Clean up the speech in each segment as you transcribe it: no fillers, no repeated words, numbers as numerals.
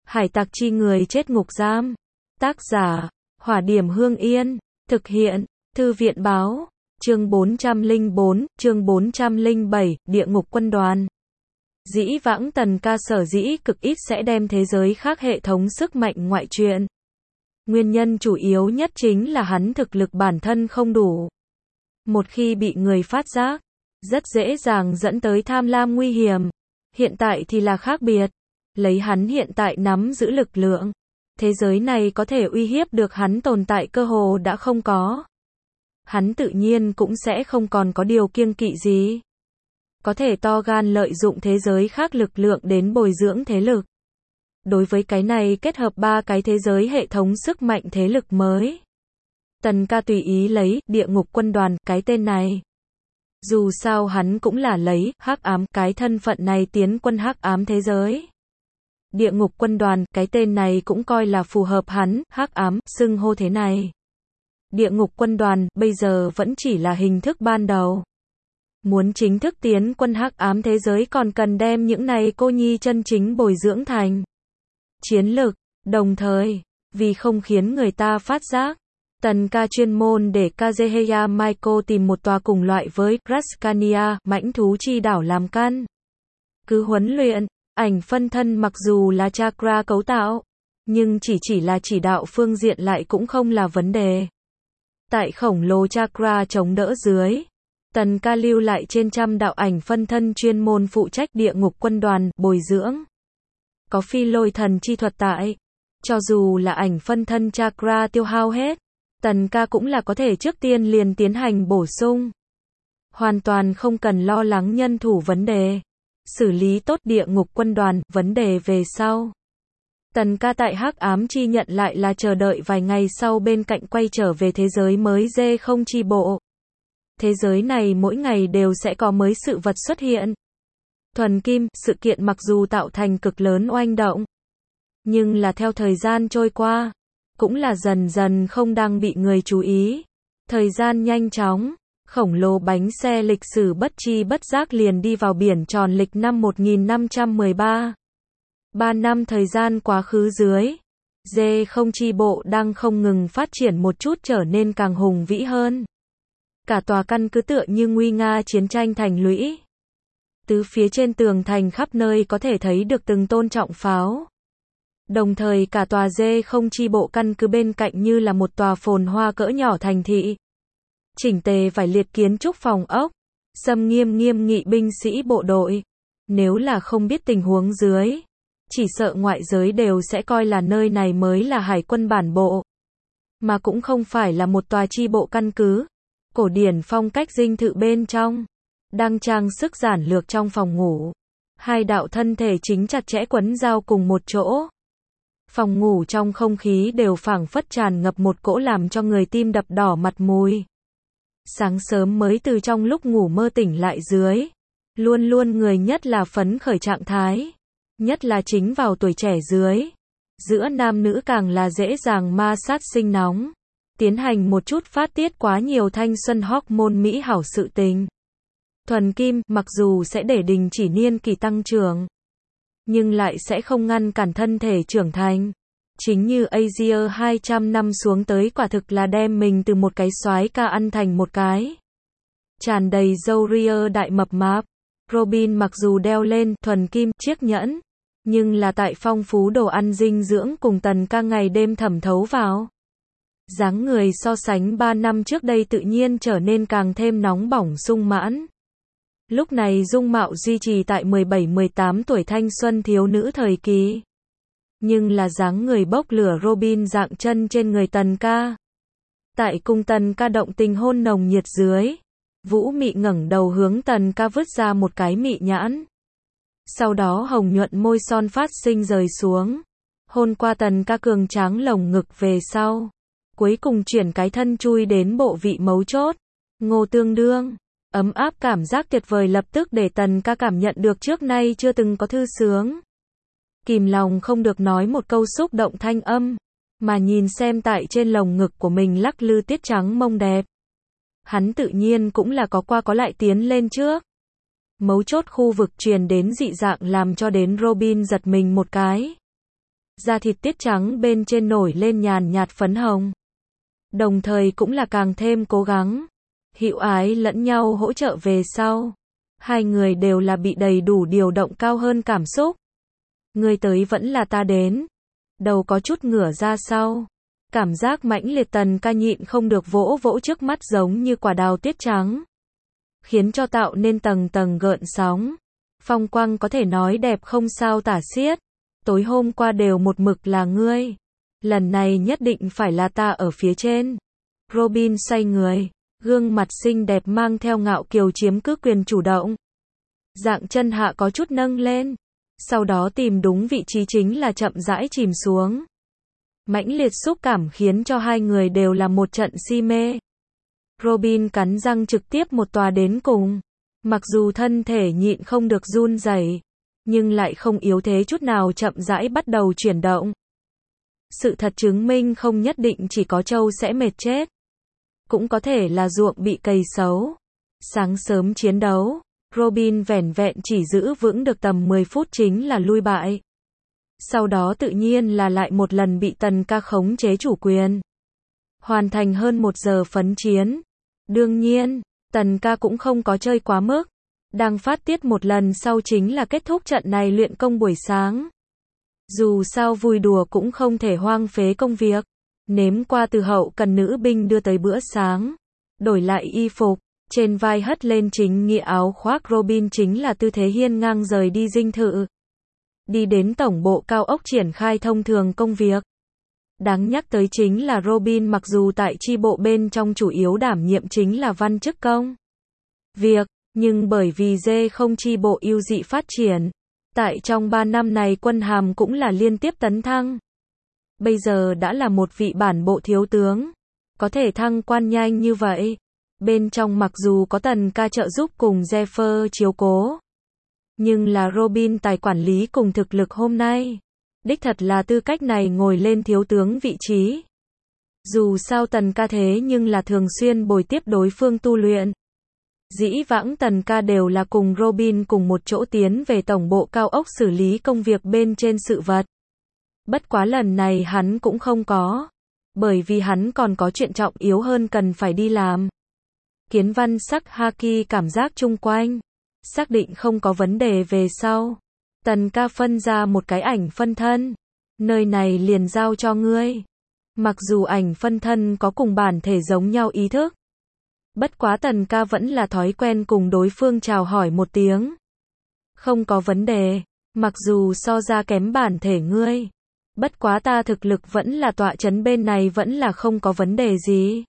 Hải tặc chi người chết ngục giam. Tác giả, Hỏa Điểm Hương Yên. Thực hiện, Thư viện báo. Chương 404, chương 407, Địa ngục quân đoàn. Dĩ vãng Tần Ca sở dĩ cực ít sẽ đem thế giới khác hệ thống sức mạnh ngoại truyện. Nguyên nhân chủ yếu nhất chính là hắn thực lực bản thân không đủ. Một khi bị người phát giác, rất dễ dàng dẫn tới tham lam nguy hiểm. Hiện tại thì là khác biệt. Lấy hắn hiện tại nắm giữ lực lượng, thế giới này có thể uy hiếp được hắn tồn tại cơ hồ đã không có. Hắn tự nhiên cũng sẽ không còn có điều kiêng kỵ gì. Có thể to gan lợi dụng thế giới khác lực lượng đến bồi dưỡng thế lực. Đối với cái này kết hợp ba cái thế giới hệ thống sức mạnh thế lực mới. Tần Ca tùy ý lấy Địa ngục quân đoàn cái tên này. Dù sao hắn cũng là lấy hắc ám cái thân phận này tiến quân hắc ám thế giới. Địa ngục quân đoàn, cái tên này cũng coi là phù hợp hắn, hắc ám, xưng hô thế này. Địa ngục quân đoàn, bây giờ vẫn chỉ là hình thức ban đầu. Muốn chính thức tiến quân hắc ám thế giới còn cần đem những này cô nhi chân chính bồi dưỡng thành chiến lực, đồng thời, vì không khiến người ta phát giác, Tần Ca chuyên môn để Kazuhaya Michael tìm một tòa cùng loại với Rascania, mãnh thú chi đảo làm căn. Cứ huấn luyện, ảnh phân thân mặc dù là chakra cấu tạo, nhưng chỉ là chỉ đạo phương diện lại cũng không là vấn đề. Tại khổng lồ chakra chống đỡ dưới, Tần Ca lưu lại trên trăm đạo ảnh phân thân chuyên môn phụ trách địa ngục quân đoàn, bồi dưỡng. Có phi lôi thần chi thuật tại. Cho dù là ảnh phân thân chakra tiêu hao hết, Tần Ca cũng là có thể trước tiên liền tiến hành bổ sung. Hoàn toàn không cần lo lắng nhân thủ vấn đề. Xử lý tốt địa ngục quân đoàn, vấn đề về sau. Tần Ca tại hắc ám chi nhận lại là chờ đợi vài ngày sau bên cạnh quay trở về thế giới mới D0 chi bộ. Thế giới này mỗi ngày đều sẽ có mới sự vật xuất hiện. Thuần kim, sự kiện mặc dù tạo thành cực lớn oanh động, nhưng là theo thời gian trôi qua, cũng là dần dần không đang bị người chú ý. Thời gian nhanh chóng, khổng lồ bánh xe lịch sử bất chi bất giác liền đi vào biển tròn lịch năm 1513. 3 năm thời gian quá khứ dưới, D0 chi bộ đang không ngừng phát triển một chút trở nên càng hùng vĩ hơn. Cả tòa căn cứ tựa như nguy nga chiến tranh thành lũy. Tứ phía trên tường thành khắp nơi có thể thấy được từng tôn trọng pháo. Đồng thời cả tòa D0 chi bộ căn cứ bên cạnh như là một tòa phồn hoa cỡ nhỏ thành thị. Chỉnh tề vài liệt kiến trúc phòng ốc, xâm nghiêm nghị binh sĩ bộ đội. Nếu là không biết tình huống dưới, chỉ sợ ngoại giới đều sẽ coi là nơi này mới là hải quân bản bộ. Mà cũng không phải là một tòa chi bộ căn cứ. Cổ điển phong cách dinh thự bên trong. Đang trang sức giản lược trong phòng ngủ. Hai đạo thân thể chính chặt chẽ quấn giao cùng một chỗ. Phòng ngủ trong không khí đều phảng phất tràn ngập một cỗ làm cho người tim đập đỏ mặt mùi. Sáng sớm mới từ trong lúc ngủ mơ tỉnh lại dưới. Luôn luôn người nhất là phấn khởi trạng thái. Nhất là chính vào tuổi trẻ dưới. Giữa nam nữ càng là dễ dàng ma sát sinh nóng. Tiến hành một chút phát tiết quá nhiều thanh xuân hormone mỹ hảo sự tình. Thuần kim, mặc dù sẽ để đình chỉ niên kỳ tăng trưởng, nhưng lại sẽ không ngăn cản thân thể trưởng thành. Chính như Asia 200 năm xuống tới quả thực là đem mình từ một cái soái ca ăn thành một cái tràn đầy râu ria đại mập mạp. Robin mặc dù đeo lên thuần kim chiếc nhẫn, nhưng là tại phong phú đồ ăn dinh dưỡng cùng Tần Ca ngày đêm thẩm thấu vào. Dáng người so sánh 3 năm trước đây tự nhiên trở nên càng thêm nóng bỏng sung mãn. Lúc này dung mạo duy trì tại 17-18 tuổi thanh xuân thiếu nữ thời kỳ. Nhưng là dáng người bốc lửa Robin dạng chân trên người Tần Ca. Tại cung Tần Ca động tình hôn nồng nhiệt dưới, Vũ Mị ngẩng đầu hướng Tần Ca vứt ra một cái mị nhãn. Sau đó hồng nhuận môi son phát sinh rời xuống, hôn qua Tần Ca cường tráng lồng ngực về sau. Cuối cùng chuyển cái thân chui đến bộ vị mấu chốt. Ngô tương đương. Ấm áp cảm giác tuyệt vời lập tức để Tần Ca cảm nhận được trước nay chưa từng có thư sướng. Kìm lòng không được nói một câu xúc động thanh âm, mà nhìn xem tại trên lồng ngực của mình lắc lư tiết trắng mông đẹp. Hắn tự nhiên cũng là có qua có lại tiến lên trước. Mấu chốt khu vực truyền đến dị dạng làm cho đến Robin giật mình một cái. da thịt tiết trắng bên trên nổi lên nhàn nhạt phấn hồng. Đồng thời cũng là càng thêm cố gắng, hữu ái lẫn nhau hỗ trợ về sau. Hai người đều là bị đầy đủ điều động cao hơn cảm xúc. Ngươi tới vẫn là ta đến. Đầu có chút ngửa ra sau. Cảm giác mãnh liệt Tần Ca nhịn không được vỗ vỗ trước mắt giống như quả đào tiết trắng. Khiến cho tạo nên tầng tầng gợn sóng. Phong quang có thể nói đẹp không sao tả xiết. Tối hôm qua đều một mực là ngươi. Lần này nhất định phải là ta ở phía trên. Robin xoay người. Gương mặt xinh đẹp mang theo ngạo kiều chiếm cứ quyền chủ động. Dạng chân hạ có chút nâng lên. Sau đó tìm đúng vị trí chính là chậm rãi chìm xuống. Mãnh liệt xúc cảm khiến cho hai người đều là một trận si mê. Robin cắn răng trực tiếp một tòa đến cùng. Mặc dù thân thể nhịn không được run rẩy, nhưng lại không yếu thế chút nào chậm rãi bắt đầu chuyển động. Sự thật chứng minh không nhất định chỉ có trâu sẽ mệt chết. Cũng có thể là ruộng bị cày xấu. Sáng sớm chiến đấu, Robin vẻn vẹn chỉ giữ vững được tầm 10 phút chính là lui bại. Sau đó tự nhiên là lại một lần bị Tần Ca khống chế chủ quyền. Hoàn thành hơn 1 giờ phấn chiến. Đương nhiên, Tần Ca cũng không có chơi quá mức. Đang phát tiết một lần sau chính là kết thúc trận này luyện công buổi sáng. Dù sao vui đùa cũng không thể hoang phế công việc. Nếm qua từ hậu cần nữ binh đưa tới bữa sáng. Đổi lại y phục, trên vai hất lên chính nghĩa áo khoác Robin chính là tư thế hiên ngang rời đi dinh thự. Đi đến tổng bộ cao ốc triển khai thông thường công việc. Đáng nhắc tới chính là Robin mặc dù tại chi bộ bên trong chủ yếu đảm nhiệm chính là văn chức công việc, nhưng bởi vì D0 chi bộ ưu dị phát triển, tại trong 3 năm này quân hàm cũng là liên tiếp tấn thăng. Bây giờ đã là một vị bản bộ thiếu tướng, có thể thăng quan nhanh như vậy. Bên trong mặc dù có Tần Ca trợ giúp cùng Zephyr chiếu cố, nhưng là Robin tài quản lý cùng thực lực hôm nay. Đích thật là tư cách này ngồi lên thiếu tướng vị trí. Dù sao Tần Ca thế nhưng là thường xuyên bồi tiếp đối phương tu luyện. Dĩ vãng Tần Ca đều là cùng Robin cùng một chỗ tiến về tổng bộ cao ốc xử lý công việc bên trên sự vật. Bất quá lần này hắn cũng không có. Bởi vì hắn còn có chuyện trọng yếu hơn cần phải đi làm. Kiến Văn sắc Haki cảm giác chung quanh. Xác định không có vấn đề về sau. Tần Ca phân ra một cái ảnh phân thân. Nơi này liền giao cho ngươi. Mặc dù ảnh phân thân có cùng bản thể giống nhau ý thức. Bất quá Tần Ca vẫn là thói quen cùng đối phương chào hỏi một tiếng. Không có vấn đề. Mặc dù so ra kém bản thể ngươi. Bất quá ta thực lực vẫn là tọa chấn bên này vẫn là không có vấn đề gì.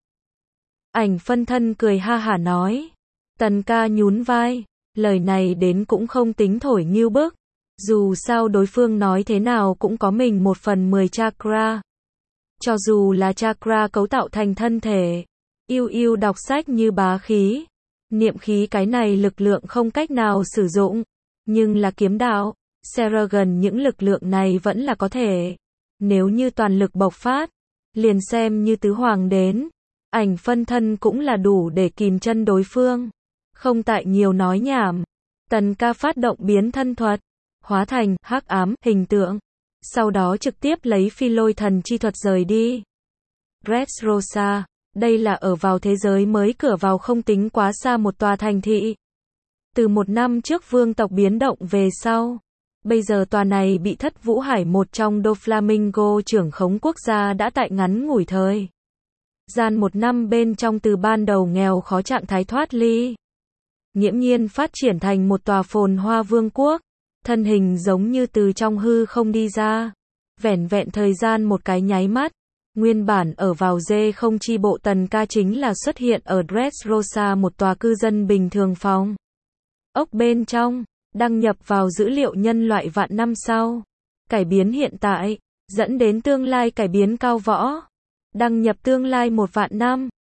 Ảnh phân thân cười ha hả nói. Tần Ca nhún vai. Lời này đến cũng không tính thổi nghiêu bức. Dù sao đối phương nói thế nào cũng có mình 1/10 chakra. Cho dù là chakra cấu tạo thành thân thể. Yêu đọc sách như bá khí. Niệm khí cái này lực lượng không cách nào sử dụng. Nhưng là kiếm đạo, Seragon những lực lượng này vẫn là có thể. Nếu như toàn lực bộc phát, liền xem như tứ hoàng đến. Ảnh phân thân cũng là đủ để kìm chân đối phương. Không tại nhiều nói nhảm. Tần Ca phát động biến thân thuật. Hóa thành hắc ám hình tượng. Sau đó trực tiếp lấy phi lôi thần chi thuật rời đi. Dressrosa. Đây là ở vào thế giới mới cửa vào không tính quá xa một tòa thành thị. Từ 1 năm trước vương tộc biến động về sau. Bây giờ tòa này bị Thất Vũ Hải một trong Doflamingo trưởng khống quốc gia đã tại ngắn ngủi thời gian 1 năm bên trong từ ban đầu nghèo khó trạng thái thoát ly. Nghiễm nhiên phát triển thành một tòa phồn hoa vương quốc. Thân hình giống như từ trong hư không đi ra. Vẻn vẹn thời gian một cái nháy mắt. Nguyên bản ở vào D0 chi bộ Tần Ca chính là xuất hiện ở Dressrosa một tòa cư dân bình thường phòng ốc bên trong. Đăng nhập vào dữ liệu nhân loại vạn năm sau. Cải biến hiện tại. Dẫn đến tương lai cải biến cao võ. Đăng nhập tương lai 1 vạn năm.